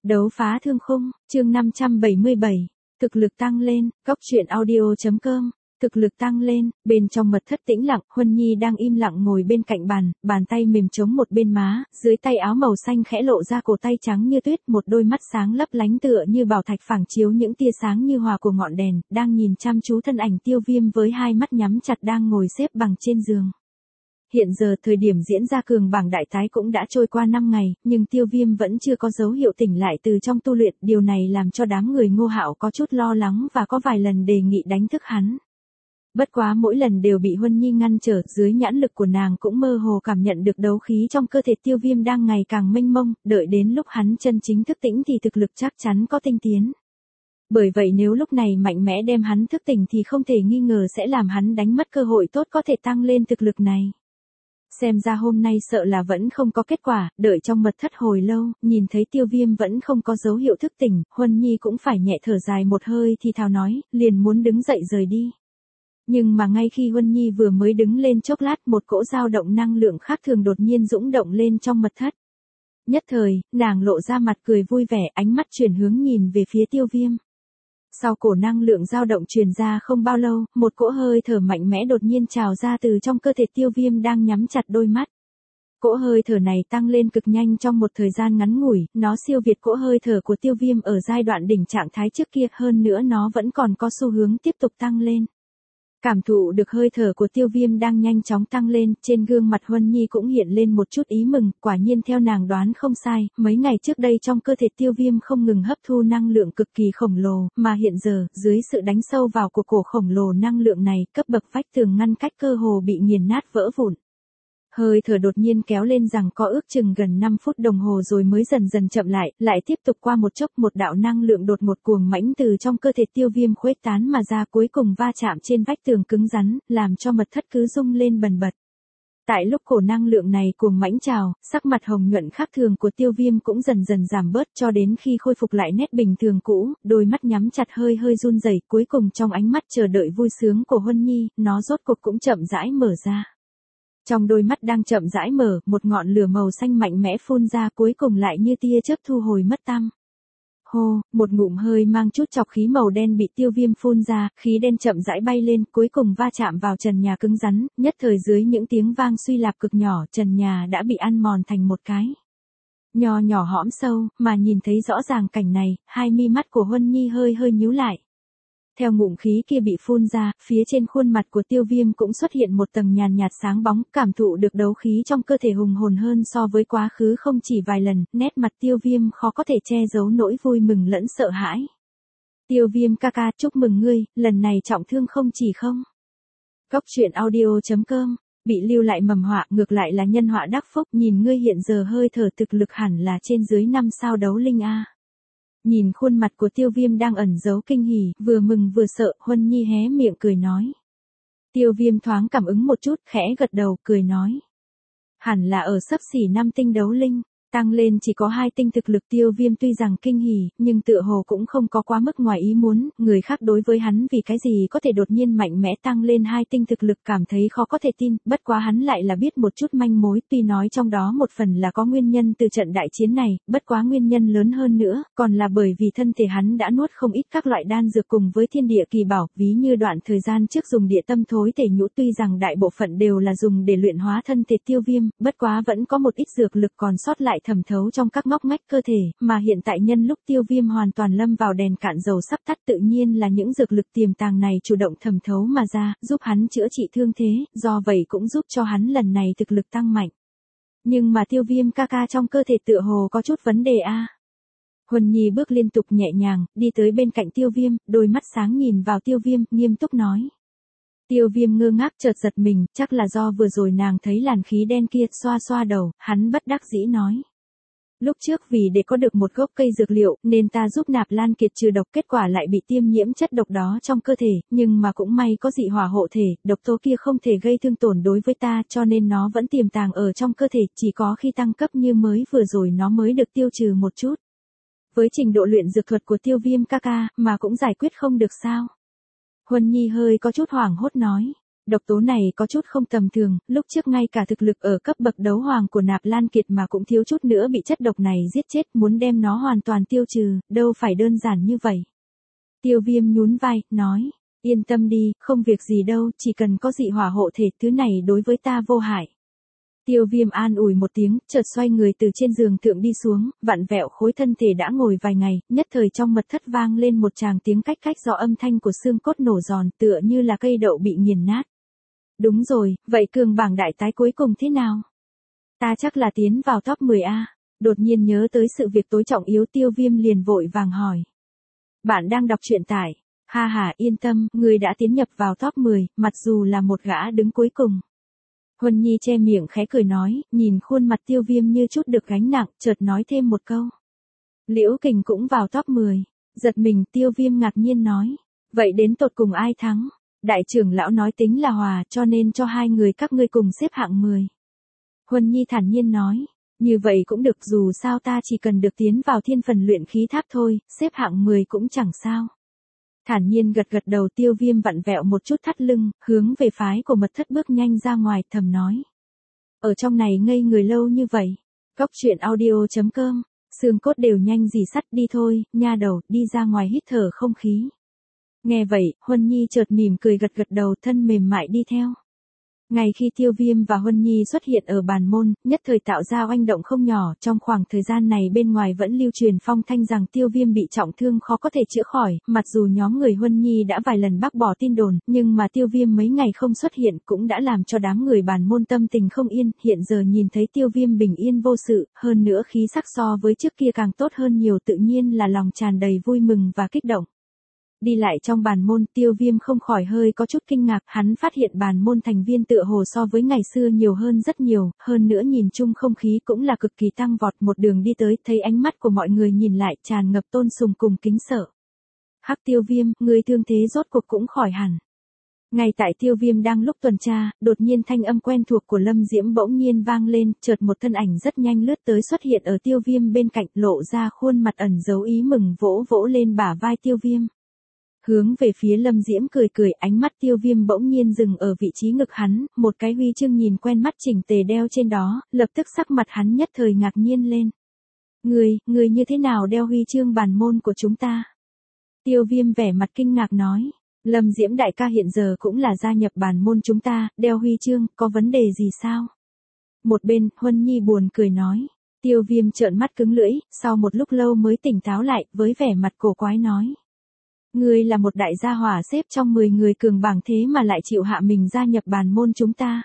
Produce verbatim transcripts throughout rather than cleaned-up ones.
Đấu phá thương khung, chương năm trăm bảy mươi bảy. Thực lực tăng lên, góc truyện audio chấm com. Thực lực tăng lên, bên trong mật thất tĩnh lặng, Huân Nhi đang im lặng ngồi bên cạnh bàn, bàn tay mềm chống một bên má, dưới tay áo màu xanh khẽ lộ ra cổ tay trắng như tuyết, một đôi mắt sáng lấp lánh tựa như bảo thạch phẳng chiếu những tia sáng như hòa của ngọn đèn, đang nhìn chăm chú thân ảnh Tiêu Viêm với hai mắt nhắm chặt đang ngồi xếp bằng trên giường. Hiện giờ thời điểm diễn ra cường bảng đại tái cũng đã trôi qua năm ngày, nhưng Tiêu Viêm vẫn chưa có dấu hiệu tỉnh lại từ trong tu luyện, điều này làm cho đám người Ngô Hạo có chút lo lắng và có vài lần đề nghị đánh thức hắn. Bất quá mỗi lần đều bị Huân Nhi ngăn trở, dưới nhãn lực của nàng cũng mơ hồ cảm nhận được đấu khí trong cơ thể Tiêu Viêm đang ngày càng mênh mông, đợi đến lúc hắn chân chính thức tỉnh thì thực lực chắc chắn có tinh tiến. Bởi vậy nếu lúc này mạnh mẽ đem hắn thức tỉnh thì không thể nghi ngờ sẽ làm hắn đánh mất cơ hội tốt có thể tăng lên thực lực này. Xem ra hôm nay sợ là vẫn không có kết quả, đợi trong mật thất hồi lâu, nhìn thấy Tiêu Viêm vẫn không có dấu hiệu thức tỉnh, Huân Nhi cũng phải nhẹ thở dài một hơi thì thào nói, liền muốn đứng dậy rời đi. Nhưng mà ngay khi Huân Nhi vừa mới đứng lên chốc lát, một cỗ dao động năng lượng khác thường đột nhiên dũng động lên trong mật thất. Nhất thời, nàng lộ ra mặt cười vui vẻ, ánh mắt chuyển hướng nhìn về phía Tiêu Viêm. Sau cổ năng lượng dao động truyền ra không bao lâu, một cỗ hơi thở mạnh mẽ đột nhiên trào ra từ trong cơ thể Tiêu Viêm đang nhắm chặt đôi mắt. Cỗ hơi thở này tăng lên cực nhanh trong một thời gian ngắn ngủi, nó siêu việt cỗ hơi thở của Tiêu Viêm ở giai đoạn đỉnh trạng thái trước kia, hơn nữa nó vẫn còn có xu hướng tiếp tục tăng lên. Cảm thụ được hơi thở của Tiêu Viêm đang nhanh chóng tăng lên, trên gương mặt Huân Nhi cũng hiện lên một chút ý mừng, quả nhiên theo nàng đoán không sai, mấy ngày trước đây trong cơ thể Tiêu Viêm không ngừng hấp thu năng lượng cực kỳ khổng lồ, mà hiện giờ, dưới sự đánh sâu vào của cổ khổng lồ năng lượng này, cấp bậc vách tường ngăn cách cơ hồ bị nghiền nát vỡ vụn. Hơi thở đột nhiên kéo lên rằng có ước chừng gần năm phút đồng hồ rồi mới dần dần chậm lại, lại tiếp tục qua một chốc một đạo năng lượng đột ngột cuồng mãnh từ trong cơ thể Tiêu Viêm khuếch tán mà ra, cuối cùng va chạm trên vách tường cứng rắn, làm cho mật thất cứ rung lên bần bật. Tại lúc cổ năng lượng này cuồng mãnh trào, sắc mặt hồng nhuận khác thường của Tiêu Viêm cũng dần dần giảm bớt cho đến khi khôi phục lại nét bình thường cũ, đôi mắt nhắm chặt hơi hơi run rẩy, cuối cùng trong ánh mắt chờ đợi vui sướng của Huân Nhi, nó rốt cuộc cũng chậm rãi mở ra. Trong đôi mắt đang chậm rãi mở, một ngọn lửa màu xanh mạnh mẽ phun ra, cuối cùng lại như tia chớp thu hồi mất tăm. Hô, một ngụm hơi mang chút chọc khí màu đen bị Tiêu Viêm phun ra, khí đen chậm rãi bay lên, cuối cùng va chạm vào trần nhà cứng rắn, nhất thời dưới những tiếng vang suy lạp cực nhỏ, trần nhà đã bị ăn mòn thành một cái nho nhỏ hõm sâu, mà nhìn thấy rõ ràng cảnh này, hai mi mắt của Huân Nhi hơi hơi nhíu lại. Theo ngụm khí kia bị phun ra, phía trên khuôn mặt của Tiêu Viêm cũng xuất hiện một tầng nhàn nhạt sáng bóng, cảm thụ được đấu khí trong cơ thể hùng hồn hơn so với quá khứ không chỉ vài lần, nét mặt Tiêu Viêm khó có thể che giấu nỗi vui mừng lẫn sợ hãi. Tiêu Viêm ca ca, chúc mừng ngươi, lần này trọng thương không chỉ không. Góc truyện audio chấm com, bị lưu lại mầm họa, ngược lại là nhân họa đắc phúc, nhìn ngươi hiện giờ hơi thở thực lực hẳn là trên dưới năm sao đấu linh a. Nhìn khuôn mặt của Tiêu Viêm đang ẩn giấu kinh hỉ, vừa mừng vừa sợ, Huân Nhi hé miệng cười nói. Tiêu Viêm thoáng cảm ứng một chút, khẽ gật đầu, cười nói. Hẳn là ở xấp xỉ năm tinh đấu linh, tăng lên chỉ có hai tinh thực lực. Tiêu Viêm tuy rằng kinh hỉ, nhưng tựa hồ cũng không có quá mức ngoài ý muốn, người khác đối với hắn vì cái gì có thể đột nhiên mạnh mẽ tăng lên hai tinh thực lực cảm thấy khó có thể tin, bất quá hắn lại là biết một chút manh mối, tuy nói trong đó một phần là có nguyên nhân từ trận đại chiến này, bất quá nguyên nhân lớn hơn nữa, còn là bởi vì thân thể hắn đã nuốt không ít các loại đan dược cùng với thiên địa kỳ bảo, ví như đoạn thời gian trước dùng địa tâm thối thể nhũ, tuy rằng đại bộ phận đều là dùng để luyện hóa thân thể Tiêu Viêm, bất quá vẫn có một ít dược lực còn sót lại thẩm thấu trong các ngóc ngách cơ thể, mà hiện tại nhân lúc Tiêu Viêm hoàn toàn lâm vào đèn cạn dầu sắp tắt, tự nhiên là những dược lực tiềm tàng này chủ động thẩm thấu mà ra, giúp hắn chữa trị thương thế, do vậy cũng giúp cho hắn lần này thực lực tăng mạnh. Nhưng mà Tiêu Viêm ca ca trong cơ thể tựa hồ có chút vấn đề a. À. Huân Nhi bước liên tục nhẹ nhàng, đi tới bên cạnh Tiêu Viêm, đôi mắt sáng nhìn vào Tiêu Viêm, nghiêm túc nói. Tiêu Viêm ngơ ngác chợt giật mình, chắc là do vừa rồi nàng thấy làn khí đen kia, xoa xoa đầu, hắn bất đắc dĩ nói. Lúc trước vì để có được một gốc cây dược liệu, nên ta giúp Nạp Lan Kiệt trừ độc, kết quả lại bị tiêm nhiễm chất độc đó trong cơ thể, nhưng mà cũng may có dị hỏa hộ thể, độc tố kia không thể gây thương tổn đối với ta, cho nên nó vẫn tiềm tàng ở trong cơ thể, chỉ có khi tăng cấp như mới vừa rồi nó mới được tiêu trừ một chút. Với trình độ luyện dược thuật của Tiêu Viêm ca ca, mà cũng giải quyết không được sao? Huân Nhi hơi có chút hoảng hốt nói. Độc tố này có chút không tầm thường, lúc trước ngay cả thực lực ở cấp bậc đấu hoàng của Nạp Lan Kiệt mà cũng thiếu chút nữa bị chất độc này giết chết, muốn đem nó hoàn toàn tiêu trừ, đâu phải đơn giản như vậy. Tiêu Viêm nhún vai, nói, yên tâm đi, không việc gì đâu, chỉ cần có dị hỏa hộ thể, thứ này đối với ta vô hại. Tiêu Viêm an ủi một tiếng, chợt xoay người từ trên giường thượng đi xuống, vặn vẹo khối thân thể đã ngồi vài ngày, nhất thời trong mật thất vang lên một tràng tiếng cách cách do âm thanh của xương cốt nổ giòn, tựa như là cây đậu bị nghiền nát. Đúng rồi, vậy cường bảng đại tái cuối cùng thế nào? Ta chắc là tiến vào top mười a. Đột nhiên nhớ tới sự việc tối trọng yếu, Tiêu Viêm liền vội vàng hỏi. Bạn đang đọc truyện tải. Ha ha, yên tâm, người đã tiến nhập vào top mười, mặc dù là một gã đứng cuối cùng. Huân Nhi che miệng khẽ cười nói, nhìn khuôn mặt Tiêu Viêm như chút được gánh nặng, chợt nói thêm một câu. Liễu Kình cũng vào top mười. Giật mình, Tiêu Viêm ngạc nhiên nói. Vậy đến tột cùng ai thắng? Đại trưởng lão nói tính là hòa, cho nên cho hai người các ngươi cùng xếp hạng mười. Huân Nhi thản nhiên nói. Như vậy cũng được, dù sao ta chỉ cần được tiến vào thiên phần luyện khí tháp thôi, xếp hạng mười cũng chẳng sao. Thản nhiên gật gật đầu. Tiêu Viêm vặn vẹo một chút thắt lưng, hướng về phái của mật thất bước nhanh ra ngoài, thầm nói. Ở trong này ngây người lâu như vậy. Góc truyện audio chấm com, xương cốt đều nhanh dì sắt, đi thôi, nha đầu, đi ra ngoài hít thở không khí. Nghe vậy, Huân Nhi chợt mỉm cười gật gật đầu, thân mềm mại đi theo. Ngay khi Tiêu Viêm và Huân Nhi xuất hiện ở bàn môn, nhất thời tạo ra oanh động không nhỏ, trong khoảng thời gian này bên ngoài vẫn lưu truyền phong thanh rằng Tiêu Viêm bị trọng thương khó có thể chữa khỏi, mặc dù nhóm người Huân Nhi đã vài lần bác bỏ tin đồn, nhưng mà Tiêu Viêm mấy ngày không xuất hiện cũng đã làm cho đám người bàn môn tâm tình không yên, hiện giờ nhìn thấy Tiêu Viêm bình yên vô sự, hơn nữa khí sắc so với trước kia càng tốt hơn nhiều, tự nhiên là lòng tràn đầy vui mừng và kích động. Đi lại trong bàn môn, Tiêu Viêm không khỏi hơi có chút kinh ngạc, hắn phát hiện bàn môn thành viên tựa hồ so với ngày xưa nhiều hơn rất nhiều, hơn nữa nhìn chung không khí cũng là cực kỳ tăng vọt, một đường đi tới, thấy ánh mắt của mọi người nhìn lại tràn ngập tôn sùng cùng kính sợ. Hắc Tiêu Viêm, người thương thế rốt cuộc cũng khỏi hẳn. Ngay tại Tiêu Viêm đang lúc tuần tra, đột nhiên thanh âm quen thuộc của Lâm Diễm bỗng nhiên vang lên, chợt một thân ảnh rất nhanh lướt tới xuất hiện ở Tiêu Viêm bên cạnh, lộ ra khuôn mặt ẩn giấu ý mừng, vỗ vỗ lên bả vai Tiêu Viêm. Hướng về phía Lâm Diễm cười cười, ánh mắt Tiêu Viêm bỗng nhiên dừng ở vị trí ngực hắn, một cái huy chương nhìn quen mắt chỉnh tề đeo trên đó, lập tức sắc mặt hắn nhất thời ngạc nhiên lên. Người, người như thế nào đeo huy chương bàn môn của chúng ta? Tiêu Viêm vẻ mặt kinh ngạc nói. Lâm Diễm đại ca hiện giờ cũng là gia nhập bàn môn chúng ta, đeo huy chương, có vấn đề gì sao? Một bên, Huân Nhi buồn cười nói. Tiêu Viêm trợn mắt cứng lưỡi, sau một lúc lâu mới tỉnh táo lại, với vẻ mặt cổ quái nói. Ngươi là một đại gia hỏa xếp trong mười người cường bảng thế mà lại chịu hạ mình gia nhập bàn môn chúng ta.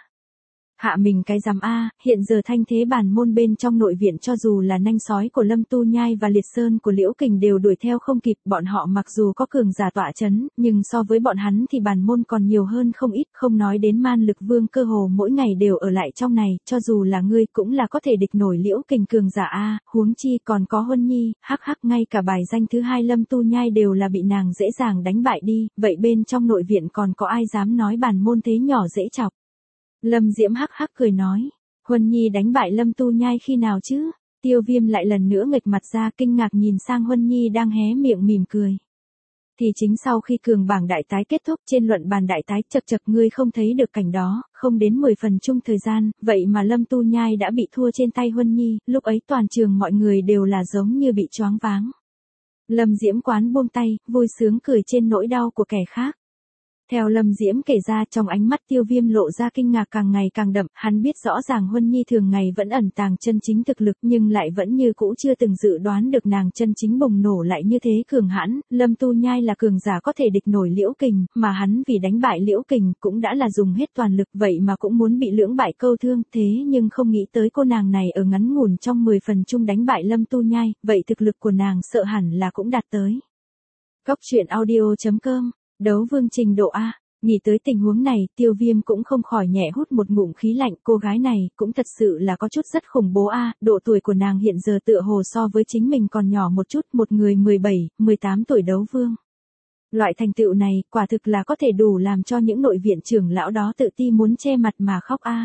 Hạ mình cái rắm a, hiện giờ thanh thế bàn môn bên trong nội viện cho dù là nanh sói của Lâm Tu Nhai và Liệt Sơn của Liễu Kình đều đuổi theo không kịp, bọn họ mặc dù có cường giả tọa chấn, nhưng so với bọn hắn thì bàn môn còn nhiều hơn không ít, không nói đến Man Lực Vương cơ hồ mỗi ngày đều ở lại trong này, cho dù là ngươi cũng là có thể địch nổi Liễu Kình cường giả a, huống chi còn có Huân Nhi, hắc hắc, ngay cả bài danh thứ hai Lâm Tu Nhai đều là bị nàng dễ dàng đánh bại đi, vậy bên trong nội viện còn có ai dám nói bàn môn thế nhỏ dễ chọc? Lâm Diễm hắc hắc cười nói, Huân Nhi đánh bại Lâm Tu Nhai khi nào chứ? Tiêu Viêm lại lần nữa nghịch mặt ra, kinh ngạc nhìn sang Huân Nhi đang hé miệng mỉm cười. Thì chính sau khi cường bảng đại tái kết thúc, trên luận bàn đại tái, chật chật, ngươi không thấy được cảnh đó, không đến mười phần chung thời gian, vậy mà Lâm Tu Nhai đã bị thua trên tay Huân Nhi, lúc ấy toàn trường mọi người đều là giống như bị choáng váng. Lâm Diễm quán buông tay, vui sướng cười trên nỗi đau của kẻ khác. Theo Lâm Diễm kể ra, trong ánh mắt Tiêu Viêm lộ ra kinh ngạc càng ngày càng đậm, hắn biết rõ ràng Huân Nhi thường ngày vẫn ẩn tàng chân chính thực lực, nhưng lại vẫn như cũ chưa từng dự đoán được nàng chân chính bùng nổ lại như thế cường hãn. Lâm Tu Nhai là cường giả có thể địch nổi Liễu Kình, mà hắn vì đánh bại Liễu Kình cũng đã là dùng hết toàn lực, vậy mà cũng muốn bị lưỡng bại câu thương, thế nhưng không nghĩ tới cô nàng này ở ngắn ngủn trong mười phần chung đánh bại Lâm Tu Nhai, vậy thực lực của nàng sợ hẳn là cũng đạt tới. Góc truyện audio chấm com, đấu vương trình độ A. Nghĩ tới tình huống này, Tiêu Viêm cũng không khỏi nhẹ hút một ngụm khí lạnh, cô gái này cũng thật sự là có chút rất khủng bố a, độ tuổi của nàng hiện giờ tựa hồ so với chính mình còn nhỏ một chút, một người mười bảy, mười tám tuổi đấu vương. Loại thành tựu này, quả thực là có thể đủ làm cho những nội viện trưởng lão đó tự ti muốn che mặt mà khóc a.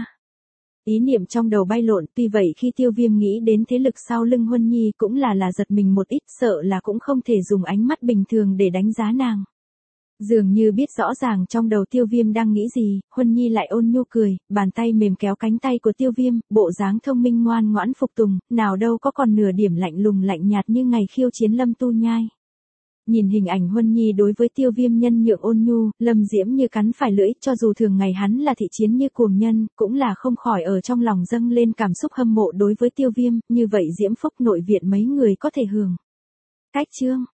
Ý niệm trong đầu bay lộn, tuy vậy khi Tiêu Viêm nghĩ đến thế lực sau lưng Huân Nhi cũng là là giật mình một ít, sợ là cũng không thể dùng ánh mắt bình thường để đánh giá nàng. Dường như biết rõ ràng trong đầu Tiêu Viêm đang nghĩ gì, Huân Nhi lại ôn nhu cười, bàn tay mềm kéo cánh tay của Tiêu Viêm, bộ dáng thông minh ngoan ngoãn phục tùng, nào đâu có còn nửa điểm lạnh lùng lạnh nhạt như ngày khiêu chiến Lâm Tu Nhai. Nhìn hình ảnh Huân Nhi đối với Tiêu Viêm nhân nhượng ôn nhu, Lâm Diễm như cắn phải lưỡi, cho dù thường ngày hắn là thị chiến như cuồng nhân, cũng là không khỏi ở trong lòng dâng lên cảm xúc hâm mộ đối với Tiêu Viêm, như vậy Diễm Phúc nội viện mấy người có thể hưởng. Cách chương